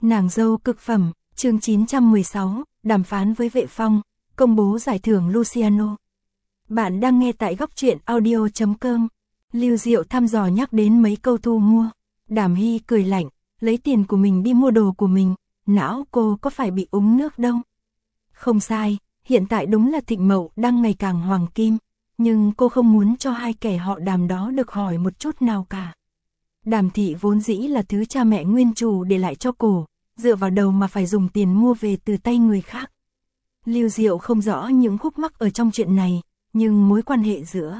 Nàng dâu cực phẩm, chương 916, đàm phán với Vệ Phong, công bố giải thưởng Luciano. Bạn đang nghe tại góc truyện audio.com. Lưu Diệu thăm dò nhắc đến mấy câu thu mua. Đàm Hy cười lạnh, lấy tiền của mình đi mua đồ của mình, não cô có phải bị úng nước đâu. Không sai, hiện tại đúng là Thịnh Mậu đang ngày càng hoàng kim, nhưng cô không muốn cho hai kẻ họ Đàm đó được hỏi một chút nào cả. Đàm thị vốn dĩ là thứ cha mẹ nguyên chủ để lại cho cô, dựa vào đầu mà phải dùng tiền mua về từ tay người khác. Lưu Diệu không rõ những khúc mắc ở trong chuyện này, nhưng mối quan hệ giữa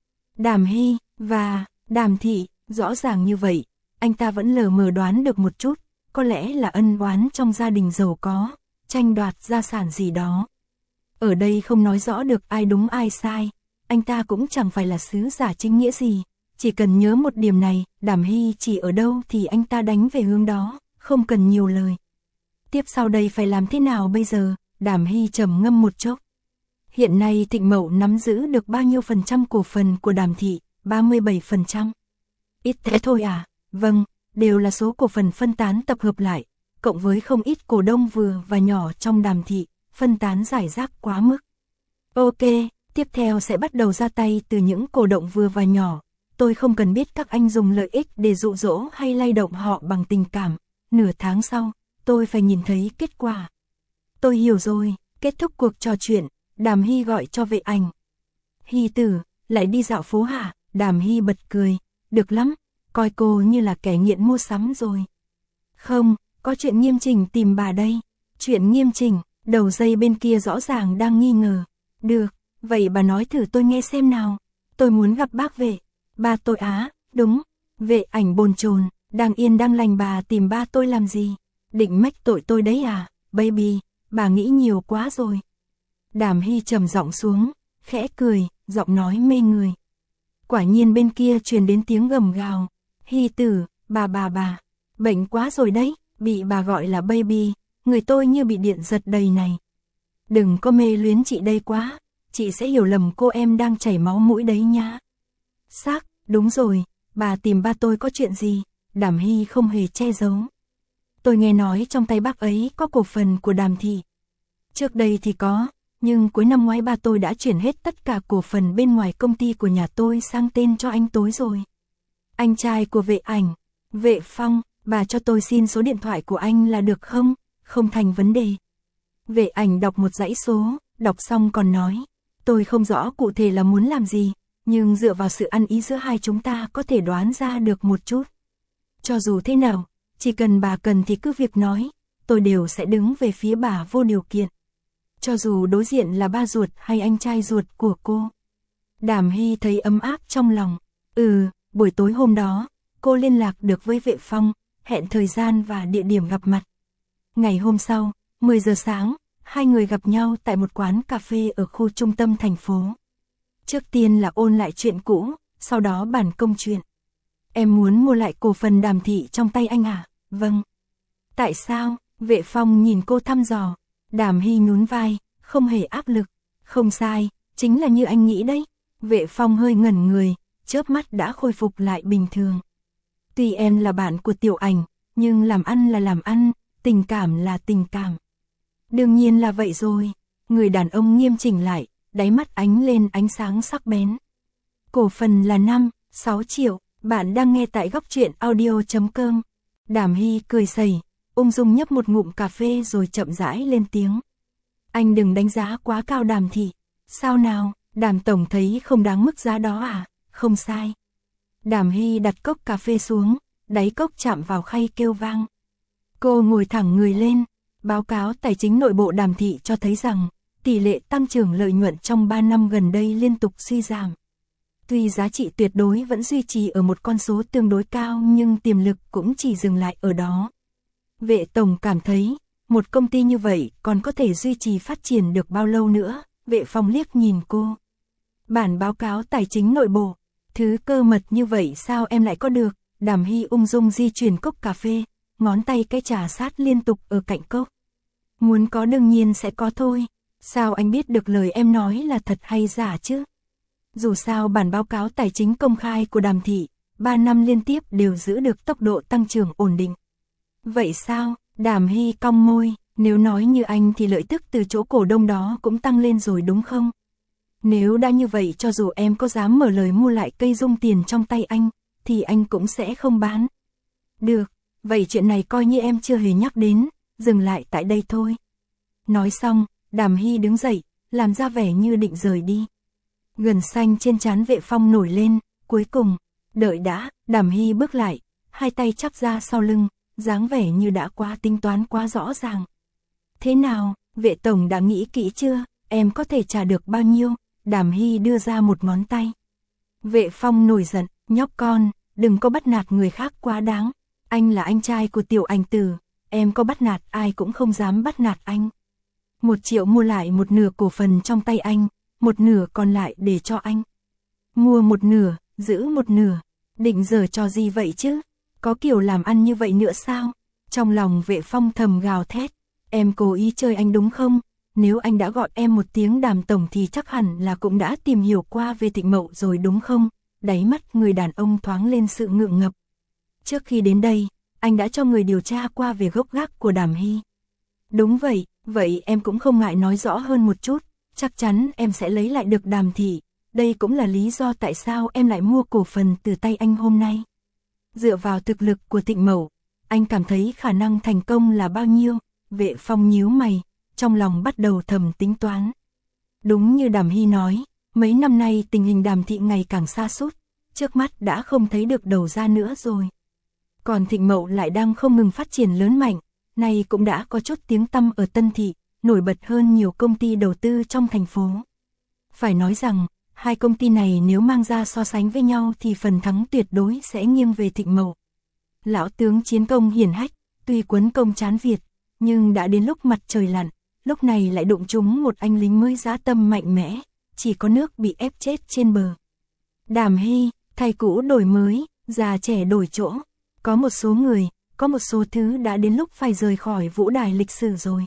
Đàm Hy và Đàm thị rõ ràng như vậy, anh ta vẫn lờ mờ đoán được một chút, có lẽ là ân oán trong gia đình giàu có, tranh đoạt gia sản gì đó. Ở đây không nói rõ được ai đúng ai sai, anh ta cũng chẳng phải là sứ giả chính nghĩa gì, chỉ cần nhớ một điểm này, Đàm Hy chỉ ở đâu thì anh ta đánh về hướng đó, không cần nhiều lời. Tiếp sau đây phải làm thế nào bây giờ? Đàm Hy trầm ngâm một chốc. Hiện nay Thịnh Mậu nắm giữ được bao nhiêu % cổ phần của Đàm thị? 37%. Ít thế thôi à? Vâng, đều là số cổ phần phân tán tập hợp lại, cộng với không ít cổ đông vừa và nhỏ trong Đàm thị, phân tán rải rác quá mức. Ok, tiếp theo sẽ bắt đầu ra tay từ những cổ động vừa và nhỏ. Tôi không cần biết các anh dùng lợi ích để dụ dỗ hay lay động họ bằng tình cảm. Nửa tháng sau, tôi phải nhìn thấy kết quả. Tôi hiểu rồi. Kết thúc cuộc trò chuyện, Đàm Hy gọi cho Vệ Ảnh. Hy tử, lại đi dạo phố hả? Đàm Hy bật cười. Được lắm, coi cô như là kẻ nghiện mua sắm rồi. Không, có chuyện nghiêm chỉnh tìm bà đây. Chuyện nghiêm chỉnh, đầu dây bên kia rõ ràng đang nghi ngờ. Được, vậy bà nói thử tôi nghe xem nào. Tôi muốn gặp bác Vệ. Ba tôi á? Đúng. Vệ Ảnh bồn chồn, đang yên đang lành bà tìm ba tôi làm gì? Định mách tội tôi đấy à? Baby, bà nghĩ nhiều quá rồi. Đàm Hy trầm giọng xuống, khẽ cười, giọng nói mê người. Quả nhiên bên kia truyền đến tiếng gầm gào. Hy tử, bà, bệnh quá rồi đấy, bị bà gọi là baby, người tôi như bị điện giật đầy này. Đừng có mê luyến chị đây quá, chị sẽ hiểu lầm cô em đang chảy máu mũi đấy nhá. Xác, đúng rồi, bà tìm ba tôi có chuyện gì? Đàm Hy không hề che giấu. Tôi nghe nói trong tay bác ấy có cổ phần của Đàm thị. Trước đây thì có, nhưng cuối năm ngoái ba tôi đã chuyển hết tất cả cổ phần bên ngoài công ty của nhà tôi sang tên cho anh Tối rồi. Anh trai của Vệ Ảnh, Vệ Phong, bà cho tôi xin số điện thoại của anh là được không? Không thành vấn đề. Vệ Ảnh đọc một dãy số, đọc xong còn nói, tôi không rõ cụ thể là muốn làm gì, nhưng dựa vào sự ăn ý giữa hai chúng ta có thể đoán ra được một chút. Cho dù thế nào, chỉ cần bà cần thì cứ việc nói, tôi đều sẽ đứng về phía bà vô điều kiện. Cho dù đối diện là ba ruột hay anh trai ruột của cô. Đàm Hy thấy ấm áp trong lòng. Buổi tối hôm đó, cô liên lạc được với Vệ Phong, hẹn thời gian và địa điểm gặp mặt. Ngày hôm sau, 10 giờ sáng, hai người gặp nhau tại một quán cà phê ở khu trung tâm thành phố. Trước tiên là ôn lại chuyện cũ, sau đó bàn công chuyện. Em muốn mua lại cổ phần Đàm thị trong tay anh à? Vâng. Tại sao? Vệ Phong nhìn cô thăm dò. Đàm Hy nhún vai, không hề áp lực. Không sai, chính là như anh nghĩ đấy. Vệ Phong hơi ngẩn người, chớp mắt đã khôi phục lại bình thường. Tuy em là bạn của Tiểu Ảnh, nhưng làm ăn là làm ăn, tình cảm là tình cảm. Đương nhiên là vậy rồi. Người đàn ông nghiêm chỉnh lại, đáy mắt ánh lên ánh sáng sắc bén. Cổ phần là 5-6 triệu, bạn đang nghe tại góc truyện audio.com. Đàm Hy cười sẩy, ung dung nhấp một ngụm cà phê rồi chậm rãi lên tiếng. Anh đừng đánh giá quá cao Đàm thị. Sao nào, Đàm tổng thấy không đáng mức giá đó à? Không sai. Đàm Hy đặt cốc cà phê xuống, đáy cốc chạm vào khay kêu vang. Cô ngồi thẳng người lên, báo cáo tài chính nội bộ Đàm thị cho thấy rằng, tỷ lệ tăng trưởng lợi nhuận trong 3 năm gần đây liên tục suy giảm. Tuy giá trị tuyệt đối vẫn duy trì ở một con số tương đối cao nhưng tiềm lực cũng chỉ dừng lại ở đó. Vệ tổng cảm thấy, một công ty như vậy còn có thể duy trì phát triển được bao lâu nữa? Vệ Phong liếc nhìn cô. Bản báo cáo tài chính nội bộ, thứ cơ mật như vậy sao em lại có được? Đàm Hy ung dung di chuyển cốc cà phê, ngón tay cái trà sát liên tục ở cạnh cốc. Muốn có đương nhiên sẽ có thôi. Sao anh biết được lời em nói là thật hay giả chứ? Dù sao bản báo cáo tài chính công khai của Đàm thị, 3 năm liên tiếp đều giữ được tốc độ tăng trưởng ổn định. Vậy sao? Đàm Hy cong môi, nếu nói như anh thì lợi tức từ chỗ cổ đông đó cũng tăng lên rồi đúng không? Nếu đã như vậy cho dù em có dám mở lời mua lại cây dung tiền trong tay anh, thì anh cũng sẽ không bán. Được, vậy chuyện này coi như em chưa hề nhắc đến, dừng lại tại đây thôi. Nói xong, Đàm Hy đứng dậy, làm ra vẻ như định rời đi. Gân xanh trên trán Vệ Phong nổi lên, cuối cùng, đợi đã, Đàm Hy bước lại, hai tay chắp ra sau lưng, dáng vẻ như đã quá tính toán quá rõ ràng. Thế nào, Vệ tổng đã nghĩ kỹ chưa, em có thể trả được bao nhiêu? Đàm Hy đưa ra một ngón tay. Vệ Phong nổi giận, nhóc con, đừng có bắt nạt người khác quá đáng. Anh là anh trai của Tiểu Ảnh Tử, em có bắt nạt ai cũng không dám bắt nạt anh. 1 triệu mua lại một nửa cổ phần trong tay anh, một nửa còn lại để cho anh. Mua một nửa, giữ một nửa, định giở trò gì vậy chứ? Có kiểu làm ăn như vậy nữa sao? Trong lòng Vệ Phong thầm gào thét, em cố ý chơi anh đúng không? Nếu anh đã gọi em một tiếng Đàm tổng thì chắc hẳn là cũng đã tìm hiểu qua về Thịnh Mậu rồi đúng không? Đáy mắt người đàn ông thoáng lên sự ngượng ngập. Trước khi đến đây, anh đã cho người điều tra qua về gốc gác của Đàm Hy. Đúng vậy, vậy em cũng không ngại nói rõ hơn một chút, chắc chắn em sẽ lấy lại được Đàm thị. Đây cũng là lý do tại sao em lại mua cổ phần từ tay anh hôm nay. Dựa vào thực lực của Thịnh Mậu, anh cảm thấy khả năng thành công là bao nhiêu? Vệ Phong nhíu mày, trong lòng bắt đầu thầm tính toán. Đúng như Đàm Hy nói, mấy năm nay tình hình Đàm thị ngày càng sa sút, trước mắt đã không thấy được đầu ra nữa rồi. Còn Thịnh Mậu lại đang không ngừng phát triển lớn mạnh, nay cũng đã có chút tiếng tăm ở Tân thị, nổi bật hơn nhiều công ty đầu tư trong thành phố. Phải nói rằng, hai công ty này nếu mang ra so sánh với nhau thì phần thắng tuyệt đối sẽ nghiêng về Thịnh Mậu. Lão tướng chiến công hiển hách, tuy quấn công chán Việt, nhưng đã đến lúc mặt trời lặn, lúc này lại đụng trúng một anh lính mới dã tâm mạnh mẽ, chỉ có nước bị ép chết trên bờ. Đàm Hy, thay cũ đổi mới, già trẻ đổi chỗ, có một số người, có một số thứ đã đến lúc phải rời khỏi vũ đài lịch sử rồi.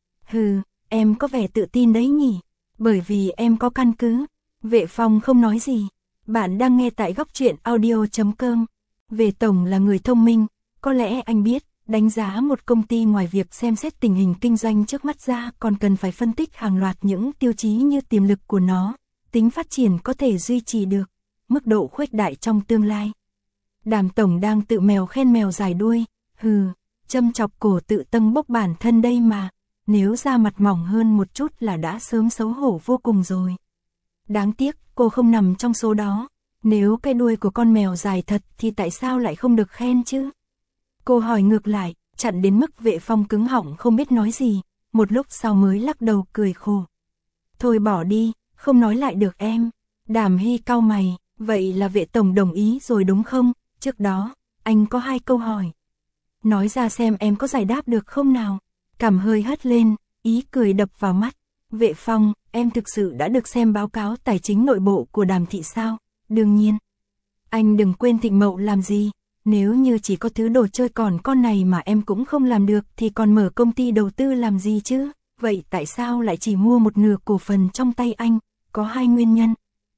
Hừ, em có vẻ tự tin đấy nhỉ, bởi vì em có căn cứ. Vệ Phong không nói gì. Bạn đang nghe tại góc truyện audio.com. Vệ tổng là người thông minh, có lẽ anh biết, đánh giá một công ty ngoài việc xem xét tình hình kinh doanh trước mắt ra còn cần phải phân tích hàng loạt những tiêu chí như tiềm lực của nó, tính phát triển có thể duy trì được, mức độ khuếch đại trong tương lai. Đàm tổng đang tự mèo khen mèo dài đuôi, hừ, châm chọc cổ tự tâng bốc bản thân đây mà, nếu da mặt mỏng hơn một chút là đã sớm xấu hổ vô cùng rồi. Đáng tiếc, cô không nằm trong số đó. Nếu cái đuôi của con mèo dài thật thì tại sao lại không được khen chứ? Cô hỏi ngược lại, chặn đến mức Vệ Phong cứng họng không biết nói gì, một lúc sau mới lắc đầu cười khổ. Thôi bỏ đi, không nói lại được em. Đàm Hy cau mày, vậy là Vệ tổng đồng ý rồi đúng không? Trước đó, anh có 2 câu hỏi. Nói ra xem em có giải đáp được không nào? Cằm hơi hất lên, ý cười đập vào mắt. Vệ Phong, em thực sự đã được xem báo cáo tài chính nội bộ của Đàm thị sao? Đương nhiên. Anh đừng quên Thịnh Mậu làm gì, nếu như chỉ có thứ đồ chơi còn con này mà em cũng không làm được thì còn mở công ty đầu tư làm gì chứ? Vậy tại sao lại chỉ mua một nửa cổ phần trong tay anh? Có 2 nguyên nhân.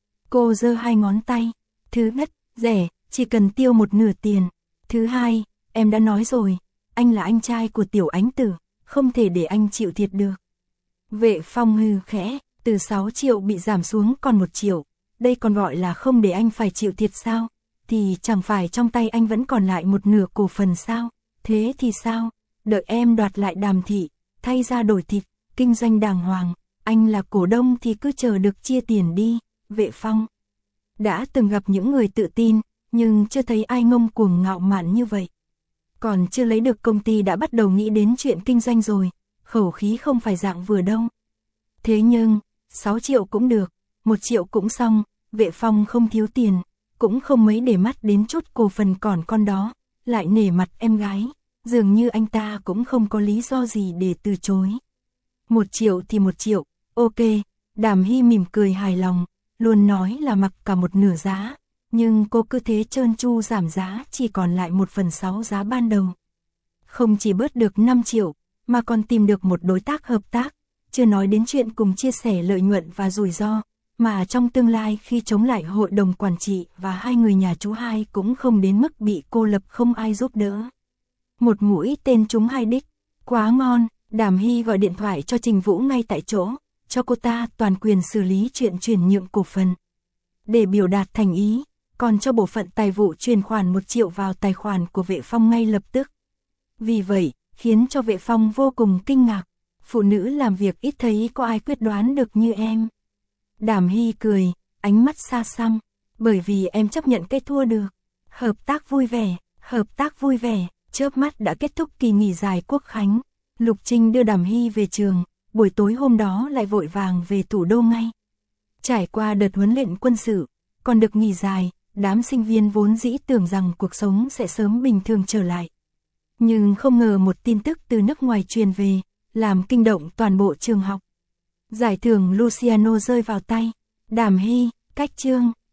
Cô giơ 2 ngón tay. Thứ nhất, rẻ, chỉ cần tiêu một nửa tiền. Thứ hai, em đã nói rồi, anh là anh trai của Tiểu Ánh Tử, không thể để anh chịu thiệt được. Vệ Phong hừ khẽ, từ 6 triệu bị giảm xuống còn 1 triệu, đây còn gọi là không để anh phải chịu thiệt sao? Thì chẳng phải trong tay anh vẫn còn lại một nửa cổ phần sao? Thế thì sao? Đợi em đoạt lại Đàm thị, thay ra đổi thịt, kinh doanh đàng hoàng, anh là cổ đông thì cứ chờ được chia tiền đi. Vệ Phong đã từng gặp những người tự tin, nhưng chưa thấy ai ngông cuồng ngạo mạn như vậy. Còn chưa lấy được công ty đã bắt đầu nghĩ đến chuyện kinh doanh rồi, khẩu khí không phải dạng vừa đâu. Thế nhưng, 6 triệu cũng được, 1 triệu cũng xong, Vệ Phong không thiếu tiền, cũng không mấy để mắt đến chút cổ phần còn con đó, lại nể mặt em gái, dường như anh ta cũng không có lý do gì để từ chối. 1 triệu thì 1 triệu, ok, Đàm Hy mỉm cười hài lòng, luôn nói là mặc cả một nửa giá, nhưng cô cứ thế trơn tru giảm giá chỉ còn lại 1/6 giá ban đầu. Không chỉ bớt được 5 triệu, mà còn tìm được một đối tác hợp tác, chưa nói đến chuyện cùng chia sẻ lợi nhuận và rủi ro, mà trong tương lai khi chống lại hội đồng quản trị và 2 người nhà chú hai cũng không đến mức bị cô lập không ai giúp đỡ. Một mũi tên trúng 2 đích, Quá ngon, Đàm Hy gọi điện thoại cho Trình Vũ ngay tại chỗ, cho cô ta toàn quyền xử lý chuyện chuyển nhượng cổ phần. Để biểu đạt thành ý, còn cho bộ phận tài vụ chuyển khoản 1 triệu vào tài khoản của Vệ Phong ngay lập tức. Vì vậy, khiến cho Vệ Phong vô cùng kinh ngạc. Phụ nữ làm việc ít thấy có ai quyết đoán được như em. Đàm Hy cười, ánh mắt xa xăm, bởi vì em chấp nhận cái thua được. Hợp tác vui vẻ, chớp mắt đã kết thúc kỳ nghỉ dài Quốc khánh. Lục Trinh đưa Đàm Hy về trường, buổi tối hôm đó lại vội vàng về thủ đô ngay. Trải qua đợt huấn luyện quân sự, còn được nghỉ dài, đám sinh viên vốn dĩ tưởng rằng cuộc sống sẽ sớm bình thường trở lại. Nhưng không ngờ một tin tức từ nước ngoài truyền về, làm kinh động toàn bộ trường học. Giải thưởng Luciano rơi vào tay Đàm Hy, cách chương